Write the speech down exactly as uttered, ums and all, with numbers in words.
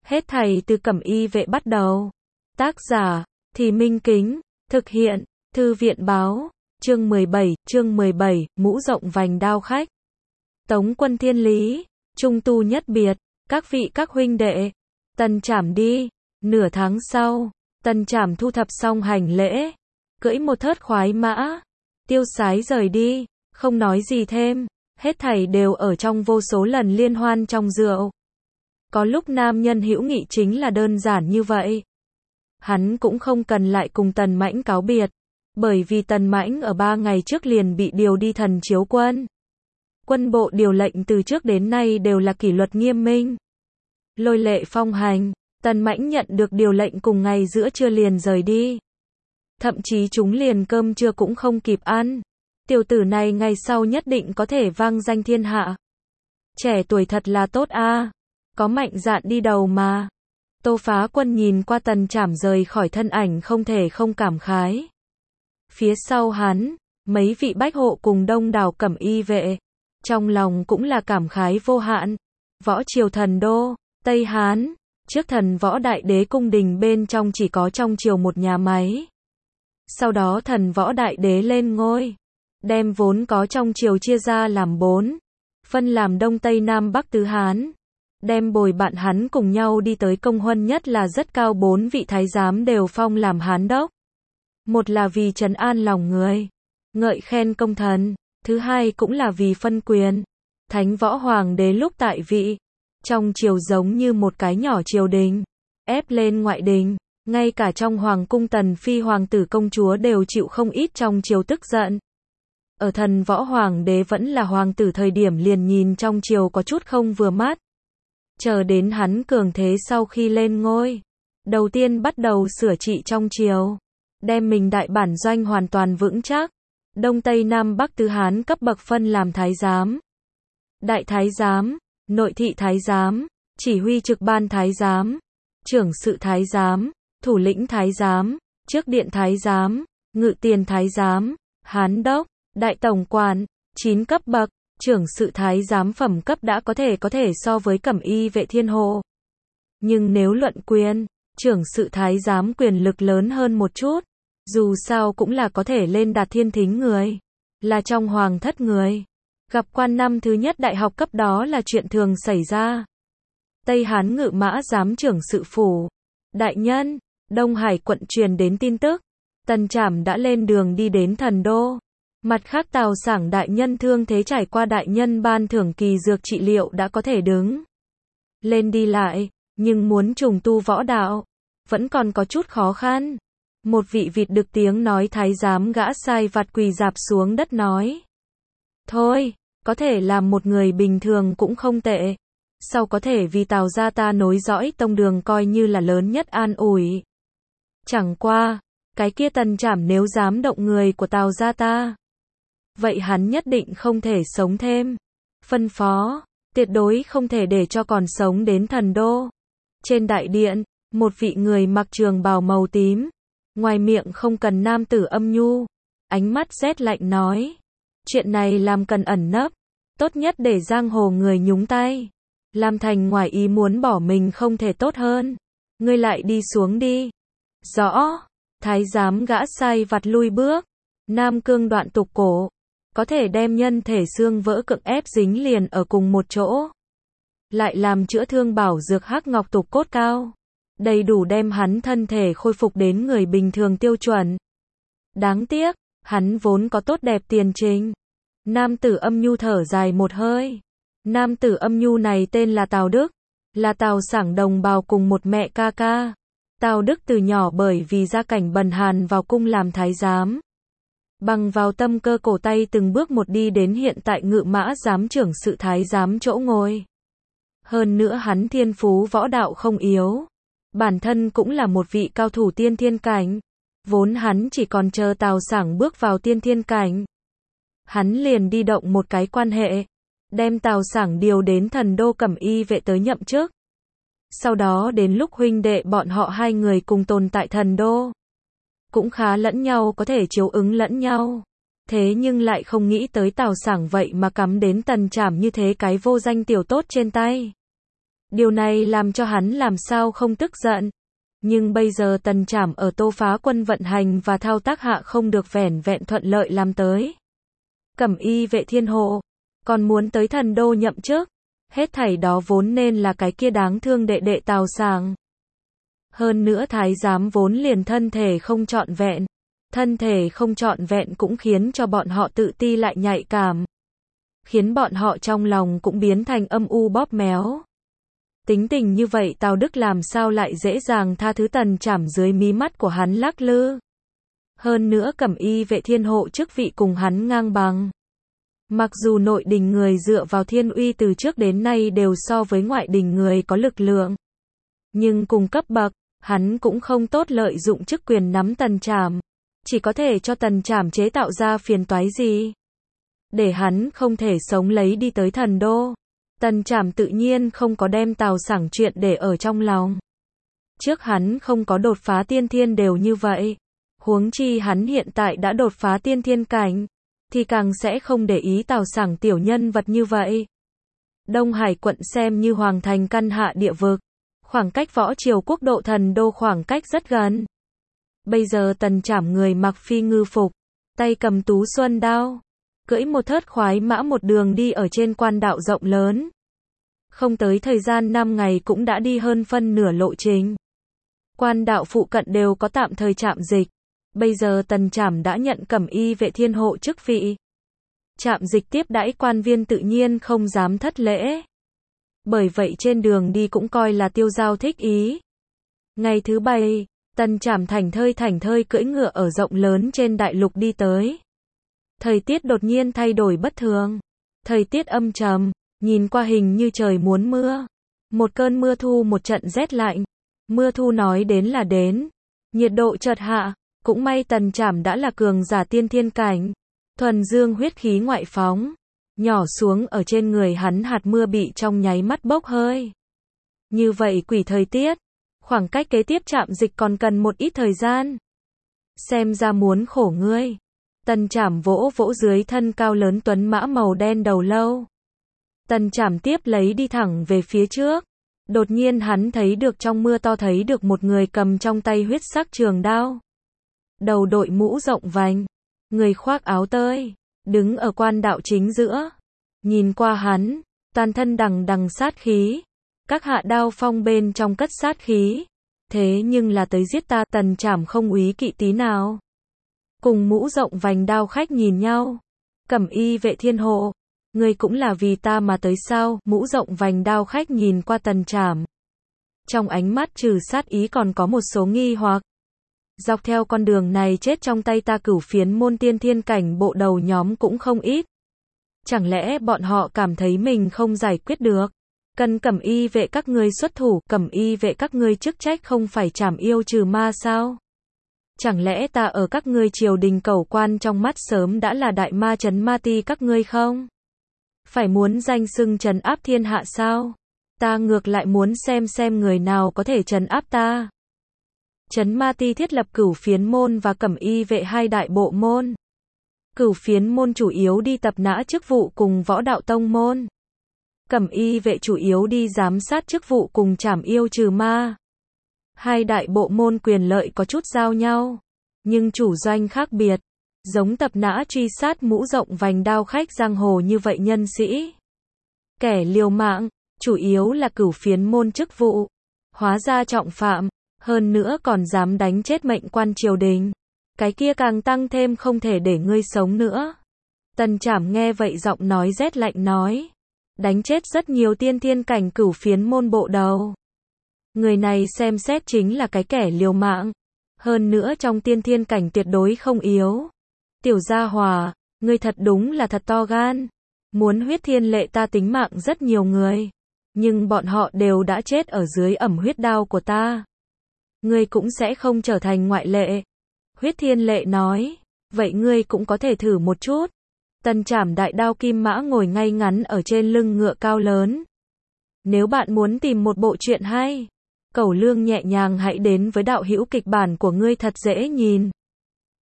Hết thảy từ Cẩm Y vệ bắt đầu. Tác giả, Thì Minh Kính, thực hiện, Thư viện báo, chương mười bảy, chương mười bảy, mũ rộng vành đao khách. Tống quân thiên lý, trung tu nhất biệt, các vị các huynh đệ, Tần Trảm đi. Nửa tháng sau, Tần Trảm thu thập xong hành lễ, cưỡi một thớt khoái mã, tiêu sái rời đi, không nói gì thêm, hết thảy đều ở trong vô số lần liên hoan trong rượu. Có lúc nam nhân hữu nghị chính là đơn giản như vậy. Hắn cũng không cần lại cùng Tần Mãnh cáo biệt, bởi vì Tần Mãnh ở ba ngày trước liền bị điều đi thần chiếu quân. Quân bộ điều lệnh từ trước đến nay đều là kỷ luật nghiêm minh, lôi lệ phong hành. Tần Mãnh nhận được điều lệnh cùng ngày giữa trưa liền rời đi. Thậm chí chúng liền cơm trưa cũng không kịp ăn. Tiểu tử này ngày sau nhất định có thể vang danh thiên hạ. Trẻ tuổi thật là tốt a, có mạnh dạn đi đầu mà. Tô Phá Quân nhìn qua Tần Trảm rời khỏi thân ảnh không thể không cảm khái. Phía sau hắn, mấy vị bách hộ cùng đông đảo Cẩm Y vệ, trong lòng cũng là cảm khái vô hạn. Võ triều thần đô, Tây Hán, trước thần võ đại đế cung đình bên trong chỉ có trong triều một nhà máy. Sau đó thần võ đại đế lên ngôi, đem vốn có trong triều chia ra làm bốn, phân làm Đông Tây Nam Bắc tứ Hán, đem bồi bạn hắn cùng nhau đi tới công huân, nhất là rất cao bốn vị thái giám đều phong làm Hán đốc. Một là vì trấn an lòng người, ngợi khen công thần, thứ hai cũng là vì phân quyền. Thánh võ hoàng đế lúc tại vị, trong triều giống như một cái nhỏ triều đình, ép lên ngoại đình, ngay cả trong hoàng cung tần phi hoàng tử công chúa đều chịu không ít trong triều tức giận. Ở thần võ hoàng đế vẫn là hoàng tử thời điểm liền nhìn trong triều có chút không vừa mắt. Chờ đến hắn cường thế sau khi lên ngôi, đầu tiên bắt đầu sửa trị trong triều, đem mình đại bản doanh hoàn toàn vững chắc. Đông Tây Nam Bắc tứ Hán cấp bậc phân làm thái giám, đại thái giám, nội thị thái giám, chỉ huy trực ban thái giám, trưởng sự thái giám, thủ lĩnh thái giám, trước điện thái giám, ngự tiền thái giám, hán đốc, đại tổng quản, chín cấp bậc. Trưởng sự thái giám phẩm cấp đã có thể có thể so với Cẩm Y vệ thiên hộ. Nhưng nếu luận quyền, trưởng sự thái giám quyền lực lớn hơn một chút, dù sao cũng là có thể lên đạt thiên thính người, là trong hoàng thất người. Gặp quan năm thứ nhất đại học cấp đó là chuyện thường xảy ra. Tây Hán ngự mã giám trưởng sự phủ, đại nhân, Đông Hải quận truyền đến tin tức, Tần Trảm đã lên đường đi đến thần đô. Mặt khác Tào Sảng đại nhân thương thế trải qua đại nhân ban thưởng kỳ dược trị liệu đã có thể đứng lên đi lại, nhưng muốn trùng tu võ đạo, vẫn còn có chút khó khăn. Một vị vịt được tiếng nói thái giám gã sai vặt quỳ rạp xuống đất nói. Thôi, có thể làm một người bình thường cũng không tệ. Sau có thể vì Tào gia ta nối dõi tông đường coi như là lớn nhất an ủi. Chẳng qua, cái kia Tần Trảm nếu dám động người của Tào gia ta, vậy hắn nhất định không thể sống thêm. Phân phó, tuyệt đối không thể để cho còn sống đến thần đô. Trên đại điện, một vị người mặc trường bào màu tím, ngoài miệng không cần nam tử âm nhu, ánh mắt rét lạnh nói. Chuyện này làm cần ẩn nấp, tốt nhất để giang hồ người nhúng tay. Làm thành ngoài ý muốn bỏ mình không thể tốt hơn. Ngươi lại đi xuống đi. Rõ, thái giám gã sai vặt lui bước. Nam cương đoạn tục cổ, có thể đem nhân thể xương vỡ cưỡng ép dính liền ở cùng một chỗ. Lại làm chữa thương bảo dược hắc ngọc tục cốt cao, đầy đủ đem hắn thân thể khôi phục đến người bình thường tiêu chuẩn. Đáng tiếc, hắn vốn có tốt đẹp tiền trình. Nam tử âm nhu thở dài một hơi. Nam tử âm nhu này tên là Tào Đức, là Tào Sảng đồng bào cùng một mẹ ca ca. Tào Đức từ nhỏ bởi vì gia cảnh bần hàn vào cung làm thái giám. Bằng vào tâm cơ cổ tay từng bước một đi đến hiện tại ngự mã giám trưởng sự thái giám chỗ ngồi. Hơn nữa hắn thiên phú võ đạo không yếu. Bản thân cũng là một vị cao thủ tiên thiên cảnh. Vốn hắn chỉ còn chờ Tào Sảng bước vào tiên thiên cảnh. Hắn liền đi động một cái quan hệ, đem Tào Sảng điều đến thần đô Cẩm Y vệ tới nhậm chức. Sau đó đến lúc huynh đệ bọn họ hai người cùng tồn tại thần đô, cũng khá lẫn nhau, có thể chiếu ứng lẫn nhau. Thế nhưng lại không nghĩ tới Tào Sảng vậy mà cắm đến Tần Trảm như thế cái vô danh tiểu tốt trên tay. Điều này làm cho hắn làm sao không tức giận. Nhưng bây giờ Tần Trảm ở Tô Phá Quân vận hành và thao tác hạ không được vẻn vẹn thuận lợi làm tới Cẩm Y vệ thiên hộ, còn muốn tới thần đô nhậm chức. Hết thảy đó vốn nên là cái kia đáng thương đệ đệ Tào Sảng. Hơn nữa thái giám vốn liền thân thể không trọn vẹn. Thân thể không trọn vẹn cũng khiến cho bọn họ tự ti lại nhạy cảm. Khiến bọn họ trong lòng cũng biến thành âm u bóp méo. Tính tình như vậy Tào Đức làm sao lại dễ dàng tha thứ Tần Trảm dưới mí mắt của hắn lắc lư. Hơn nữa Cẩm Y vệ thiên hộ chức vị cùng hắn ngang bằng. Mặc dù nội đình người dựa vào thiên uy từ trước đến nay đều so với ngoại đình người có lực lượng. Nhưng cùng cấp bậc, hắn cũng không tốt lợi dụng chức quyền nắm Tần Trảm. Chỉ có thể cho Tần Trảm chế tạo ra phiền toái gì. Để hắn không thể sống lấy đi tới thần đô. Tần Trảm tự nhiên không có đem Tào Sảng chuyện để ở trong lòng. Trước hắn không có đột phá tiên thiên đều như vậy. Huống chi hắn hiện tại đã đột phá tiên thiên cảnh. Thì càng sẽ không để ý Tào Sảng tiểu nhân vật như vậy. Đông Hải quận xem như hoàng thành căn hạ địa vực. Khoảng cách võ triều quốc độ thần đô khoảng cách rất gần. Bây giờ Tần Trảm người mặc phi ngư phục. Tay cầm tú xuân đao. Cưỡi một thớt khoái mã một đường đi ở trên quan đạo rộng lớn. Không tới thời gian năm ngày cũng đã đi hơn phân nửa lộ trình. Quan đạo phụ cận đều có tạm thời trạm dịch. Bây giờ Tần Trảm đã nhận Cẩm Y vệ thiên hộ chức vị. Trạm dịch tiếp đãi quan viên tự nhiên không dám thất lễ. Bởi vậy trên đường đi cũng coi là tiêu dao thích ý. Ngày thứ bảy, Tần Trảm thảnh thơi thảnh thơi cưỡi ngựa ở rộng lớn trên đại lục đi tới. Thời tiết đột nhiên thay đổi bất thường. Thời tiết âm trầm, nhìn qua hình như trời muốn mưa. Một cơn mưa thu một trận rét lạnh. Mưa thu nói đến là đến. Nhiệt độ chợt hạ, cũng may Tần Trảm đã là cường giả tiên thiên cảnh. Thuần dương huyết khí ngoại phóng. Nhỏ xuống ở trên người hắn hạt mưa bị trong nháy mắt bốc hơi. Như vậy quỷ thời tiết. Khoảng cách kế tiếp trạm dịch còn cần một ít thời gian. Xem ra muốn khổ ngươi. Tần Trảm vỗ vỗ dưới thân cao lớn tuấn mã màu đen đầu lâu. Tần Trảm tiếp lấy đi thẳng về phía trước. Đột nhiên hắn thấy được trong mưa to thấy được một người cầm trong tay huyết sắc trường đao. Đầu đội mũ rộng vành. Người khoác áo tơi. Đứng ở quan đạo chính giữa. Nhìn qua hắn. Toàn thân đằng đằng sát khí. Các hạ đao phong bên trong cất sát khí. Thế nhưng là tới giết ta. Tần Trảm không úy kỵ tí nào. Cùng mũ rộng vành đao khách nhìn nhau. Cẩm Y vệ thiên hộ. Ngươi cũng là vì ta mà tới sao? Mũ rộng vành đao khách nhìn qua Tần Trảm. Trong ánh mắt trừ sát ý còn có một số nghi hoặc. Dọc theo con đường này chết trong tay ta cửu phiến môn tiên thiên cảnh bộ đầu nhóm cũng không ít. Chẳng lẽ bọn họ cảm thấy mình không giải quyết được? Cần Cẩm Y vệ các ngươi xuất thủ. Cẩm Y vệ các ngươi chức trách không phải trảm yêu trừ ma sao? Chẳng lẽ ta ở các ngươi triều đình cẩu quan trong mắt sớm đã là đại ma trấn ma ti các ngươi không? Phải muốn danh xưng trấn áp thiên hạ sao? Ta ngược lại muốn xem xem người nào có thể trấn áp ta. Trấn ma ti thiết lập cửu phiến môn và Cẩm Y vệ hai đại bộ môn. Cửu phiến môn chủ yếu đi tập nã chức vụ cùng võ đạo tông môn. Cẩm Y vệ chủ yếu đi giám sát chức vụ cùng trảm yêu trừ ma. Hai đại bộ môn quyền lợi có chút giao nhau, nhưng chủ doanh khác biệt. Giống tập nã truy sát mũ rộng vành đao khách giang hồ như vậy nhân sĩ. Kẻ liều mạng, chủ yếu là cửu phiến môn chức vụ. Hóa ra trọng phạm, hơn nữa còn dám đánh chết mệnh quan triều đình. Cái kia càng tăng thêm không thể để ngươi sống nữa. Tần Trảm nghe vậy giọng nói rét lạnh nói. Đánh chết rất nhiều tiên thiên cảnh cửu phiến môn bộ đầu. Người này xem xét chính là cái kẻ liều mạng. Hơn nữa trong tiên thiên cảnh tuyệt đối không yếu. Tiểu gia hòa, ngươi thật đúng là thật to gan. Muốn huyết thiên lệ ta tính mạng rất nhiều người. Nhưng bọn họ đều đã chết ở dưới ẩm huyết đao của ta. Ngươi cũng sẽ không trở thành ngoại lệ. Huyết thiên lệ nói. Vậy ngươi cũng có thể thử một chút. Tần Trảm đại đao kim mã ngồi ngay ngắn ở trên lưng ngựa cao lớn. Nếu bạn muốn tìm một bộ truyện hay, cẩu lương nhẹ nhàng hãy đến với đạo hữu kịch bản của ngươi thật dễ nhìn.